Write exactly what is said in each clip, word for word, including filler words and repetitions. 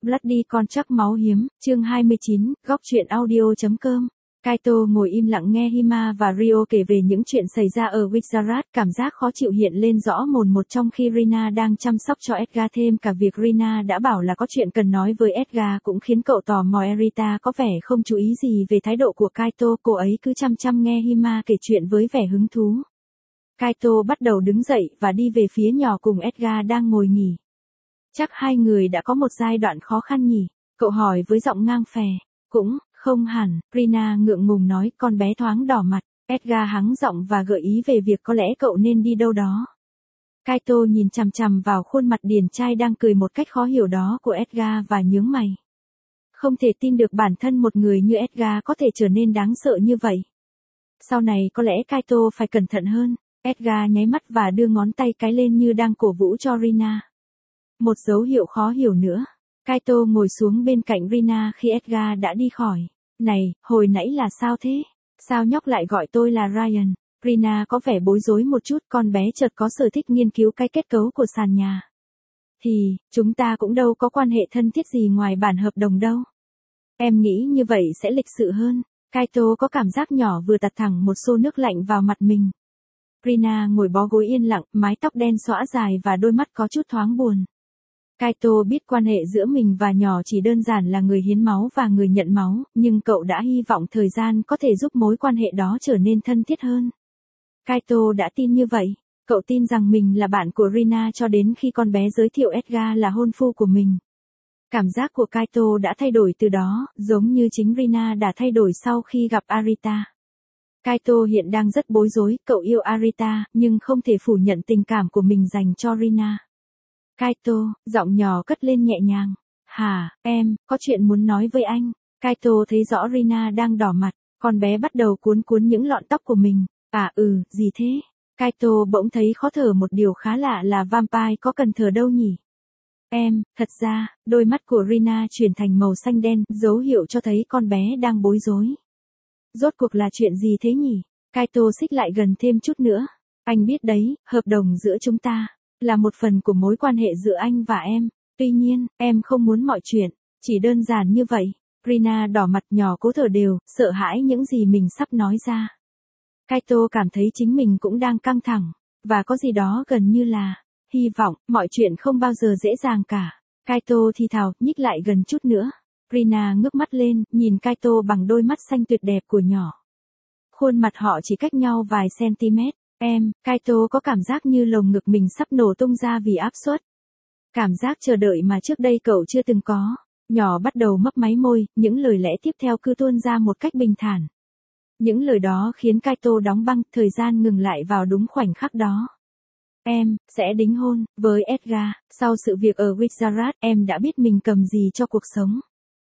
Bloody con chắc máu hiếm, chương hai mươi chín, góc truyện audio.com. Kaito ngồi im lặng nghe Hima và Ryo kể về những chuyện xảy ra ở Gujarat, cảm giác khó chịu hiện lên rõ mồn một trong khi Rina đang chăm sóc cho Edgar, thêm cả việc Rina đã bảo là có chuyện cần nói với Edgar cũng khiến cậu tò mò. Erita có vẻ không chú ý gì về thái độ của Kaito, cô ấy cứ chăm chăm nghe Hima kể chuyện với vẻ hứng thú. Kaito bắt đầu đứng dậy và đi về phía nhỏ cùng Edgar đang ngồi nghỉ. Chắc hai người đã có một giai đoạn khó khăn nhỉ? Cậu hỏi với giọng ngang phè. Cũng, không hẳn, Rina ngượng ngùng nói, con bé thoáng đỏ mặt. Edgar hắng giọng và gợi ý về việc có lẽ cậu nên đi đâu đó. Kaito nhìn chằm chằm vào khuôn mặt điển trai đang cười một cách khó hiểu đó của Edgar và nhướng mày. Không thể tin được bản thân một người như Edgar có thể trở nên đáng sợ như vậy. Sau này có lẽ Kaito phải cẩn thận hơn. Edgar nháy mắt và đưa ngón tay cái lên như đang cổ vũ cho Rina. Một dấu hiệu khó hiểu nữa. Kaito ngồi xuống bên cạnh Rina khi Edgar đã đi khỏi. Này, hồi nãy là sao thế? Sao nhóc lại gọi tôi là Ryan? Rina có vẻ bối rối một chút, con bé chợt có sở thích nghiên cứu cái kết cấu của sàn nhà. Thì, chúng ta cũng đâu có quan hệ thân thiết gì ngoài bản hợp đồng đâu. Em nghĩ như vậy sẽ lịch sự hơn. Kaito có cảm giác nhỏ vừa tạt thẳng một xô nước lạnh vào mặt mình. Rina ngồi bó gối yên lặng, mái tóc đen xõa dài và đôi mắt có chút thoáng buồn. Kaito biết quan hệ giữa mình và nhỏ chỉ đơn giản là người hiến máu và người nhận máu, nhưng cậu đã hy vọng thời gian có thể giúp mối quan hệ đó trở nên thân thiết hơn. Kaito đã tin như vậy. Cậu tin rằng mình là bạn của Rina cho đến khi con bé giới thiệu Edgar là hôn phu của mình. Cảm giác của Kaito đã thay đổi từ đó, giống như chính Rina đã thay đổi sau khi gặp Arita. Kaito hiện đang rất bối rối, cậu yêu Arita, nhưng không thể phủ nhận tình cảm của mình dành cho Rina. Kaito, giọng nhỏ cất lên nhẹ nhàng. Hả, em, có chuyện muốn nói với anh. Kaito thấy rõ Rina đang đỏ mặt, con bé bắt đầu cuốn cuốn những lọn tóc của mình. À ừ, gì thế? Kaito bỗng thấy khó thở, một điều khá lạ là vampire có cần thở đâu nhỉ? Em, thật ra, đôi mắt của Rina chuyển thành màu xanh đen, dấu hiệu cho thấy con bé đang bối rối. Rốt cuộc là chuyện gì thế nhỉ? Kaito xích lại gần thêm chút nữa. Anh biết đấy, hợp đồng giữa chúng ta là một phần của mối quan hệ giữa anh và em. Tuy nhiên, em không muốn mọi chuyện chỉ đơn giản như vậy. Rina đỏ mặt, nhỏ cố thở đều, sợ hãi những gì mình sắp nói ra. Kaito cảm thấy chính mình cũng đang căng thẳng, và có gì đó gần như là hy vọng. Mọi chuyện không bao giờ dễ dàng cả. Kaito thì thào, nhích lại gần chút nữa. Rina ngước mắt lên, nhìn Kaito bằng đôi mắt xanh tuyệt đẹp của nhỏ. Khuôn mặt họ chỉ cách nhau vài cm. Em, Kaito có cảm giác như lồng ngực mình sắp nổ tung ra vì áp suất. Cảm giác chờ đợi mà trước đây cậu chưa từng có. Nhỏ bắt đầu mấp máy môi, những lời lẽ tiếp theo cứ tuôn ra một cách bình thản. Những lời đó khiến Kaito đóng băng, thời gian ngừng lại vào đúng khoảnh khắc đó. Em, sẽ đính hôn với Edgar. Sau sự việc ở Gujarat, em đã biết mình cầm gì cho cuộc sống.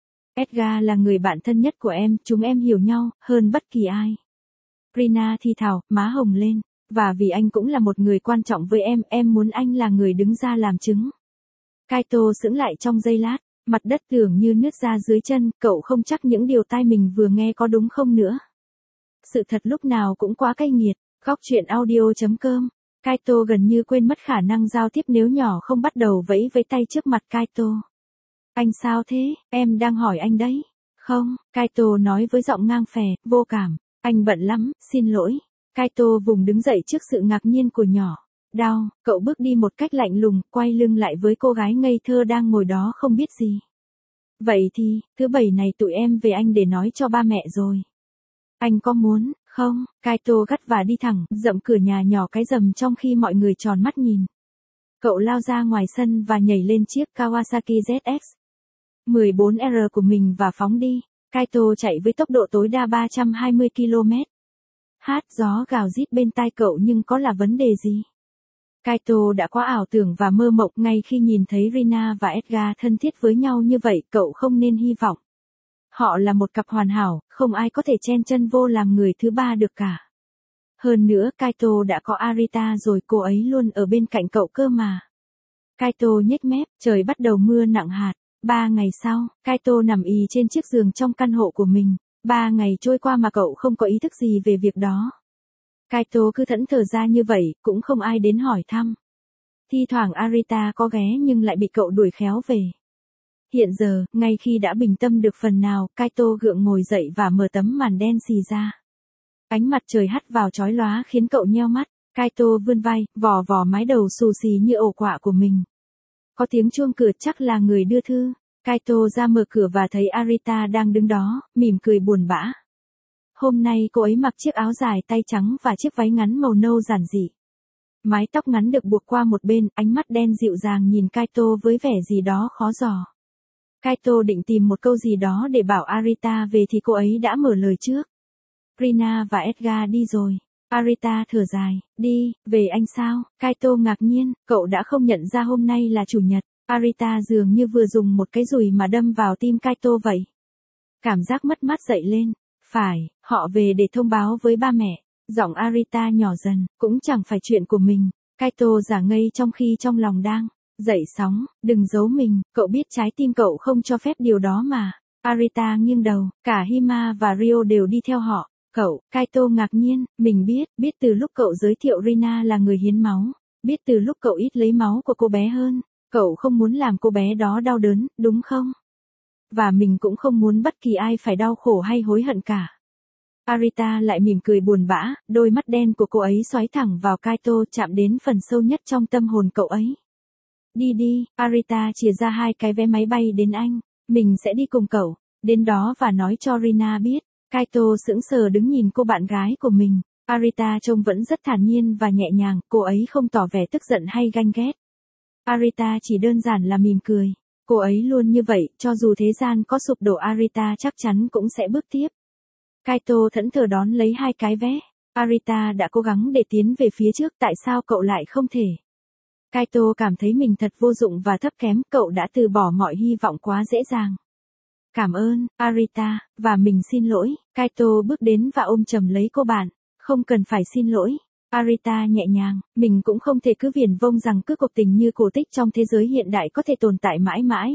Edgar là người bạn thân nhất của em, chúng em hiểu nhau hơn bất kỳ ai. Rina thì thào, má hồng lên. Và vì anh cũng là một người quan trọng với em, em muốn anh là người đứng ra làm chứng. Kaito sững lại trong giây lát, mặt đất tưởng như nứt ra dưới chân, cậu không chắc những điều tai mình vừa nghe có đúng không nữa. Sự thật lúc nào cũng quá cay nghiệt. Góc truyện audio.com. Kaito gần như quên mất khả năng giao tiếp nếu nhỏ không bắt đầu vẫy với tay trước mặt Kaito. Anh sao thế, em đang hỏi anh đấy. Không, Kaito nói với giọng ngang phè, vô cảm. Anh bận lắm, xin lỗi. Kaito vùng đứng dậy trước sự ngạc nhiên của nhỏ. Đau, cậu bước đi một cách lạnh lùng, quay lưng lại với cô gái ngây thơ đang ngồi đó không biết gì. Vậy thì, thứ bảy này tụi em về anh để nói cho ba mẹ rồi. Anh có muốn, không? Kaito gắt và đi thẳng, dậm cửa nhà nhỏ cái rầm trong khi mọi người tròn mắt nhìn. Cậu lao ra ngoài sân và nhảy lên chiếc Kawasaki Z X mười bốn R của mình và phóng đi. Kaito chạy với tốc độ tối đa ba trăm hai mươi ki lô mét. Hát, gió gào rít bên tai cậu nhưng có là vấn đề gì? Kaito đã quá ảo tưởng và mơ mộng ngay khi nhìn thấy Rina và Edgar thân thiết với nhau như vậy, cậu không nên hy vọng. Họ là một cặp hoàn hảo, không ai có thể chen chân vô làm người thứ ba được cả. Hơn nữa Kaito đã có Arita rồi, cô ấy luôn ở bên cạnh cậu cơ mà. Kaito nhếch mép, trời bắt đầu mưa nặng hạt. Ba ngày sau, Kaito nằm ì trên chiếc giường trong căn hộ của mình. Ba ngày trôi qua mà cậu không có ý thức gì về việc đó. Kaito cứ thẫn thờ ra như vậy, cũng không ai đến hỏi thăm. Thi thoảng Arita có ghé nhưng lại bị cậu đuổi khéo về. Hiện giờ, ngay khi đã bình tâm được phần nào, Kaito gượng ngồi dậy và mở tấm màn đen xì ra. Ánh mặt trời hắt vào chói lóa khiến cậu nheo mắt. Kaito vươn vai, vò vò mái đầu xù xì như ổ quạ của mình. Có tiếng chuông cửa, chắc là người đưa thư. Kaito ra mở cửa và thấy Arita đang đứng đó, mỉm cười buồn bã. Hôm nay cô ấy mặc chiếc áo dài tay trắng và chiếc váy ngắn màu nâu giản dị. Mái tóc ngắn được buộc qua một bên, ánh mắt đen dịu dàng nhìn Kaito với vẻ gì đó khó dò. Kaito định tìm một câu gì đó để bảo Arita về thì cô ấy đã mở lời trước. Rina và Edgar đi rồi. Arita thở dài, đi, về anh sao? Kaito ngạc nhiên, cậu đã không nhận ra hôm nay là chủ nhật. Arita dường như vừa dùng một cái dùi mà đâm vào tim Kaito vậy. Cảm giác mất mát dậy lên. Phải, họ về để thông báo với ba mẹ. Giọng Arita nhỏ dần, cũng chẳng phải chuyện của mình. Kaito giả ngây trong khi trong lòng đang dậy sóng, đừng giấu mình, cậu biết trái tim cậu không cho phép điều đó mà. Arita nghiêng đầu, cả Hima và Rio đều đi theo họ. Cậu, Kaito ngạc nhiên, mình biết, biết từ lúc cậu giới thiệu Rina là người hiến máu, biết từ lúc cậu ít lấy máu của cô bé hơn, cậu không muốn làm cô bé đó đau đớn, đúng không? Và mình cũng không muốn bất kỳ ai phải đau khổ hay hối hận cả. Arita lại mỉm cười buồn bã, đôi mắt đen của cô ấy xoáy thẳng vào Kaito, chạm đến phần sâu nhất trong tâm hồn cậu ấy. Đi đi, Arita chìa ra hai cái vé máy bay đến Anh, mình sẽ đi cùng cậu, đến đó và nói cho Rina biết. Kaito sững sờ đứng nhìn cô bạn gái của mình. Arita trông vẫn rất thản nhiên và nhẹ nhàng, cô ấy không tỏ vẻ tức giận hay ganh ghét. Arita chỉ đơn giản là mỉm cười. Cô ấy luôn như vậy, cho dù thế gian có sụp đổ Arita chắc chắn cũng sẽ bước tiếp. Kaito thẫn thờ đón lấy hai cái vé. Arita đã cố gắng để tiến về phía trước, tại sao cậu lại không thể? Kaito cảm thấy mình thật vô dụng và thấp kém, cậu đã từ bỏ mọi hy vọng quá dễ dàng. Cảm ơn, Arita, và mình xin lỗi. Kaito bước đến và ôm chầm lấy cô bạn. Không cần phải xin lỗi. Arita nhẹ nhàng, mình cũng không thể cứ viển vông rằng cứ cuộc tình như cổ tích trong thế giới hiện đại có thể tồn tại mãi mãi.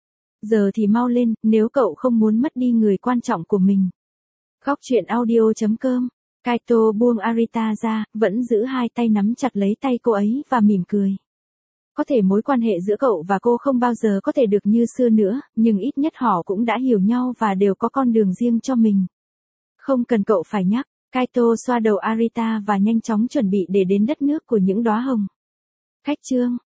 Giờ thì mau lên, nếu cậu không muốn mất đi người quan trọng của mình. Góc truyện audio chấm com. Kaito buông Arita ra, vẫn giữ hai tay nắm chặt lấy tay cô ấy và mỉm cười. Có thể mối quan hệ giữa cậu và cô không bao giờ có thể được như xưa nữa, nhưng ít nhất họ cũng đã hiểu nhau và đều có con đường riêng cho mình. Không cần cậu phải nhắc. Kaito xoa đầu Arita và nhanh chóng chuẩn bị để đến đất nước của những đóa hồng. Khách chương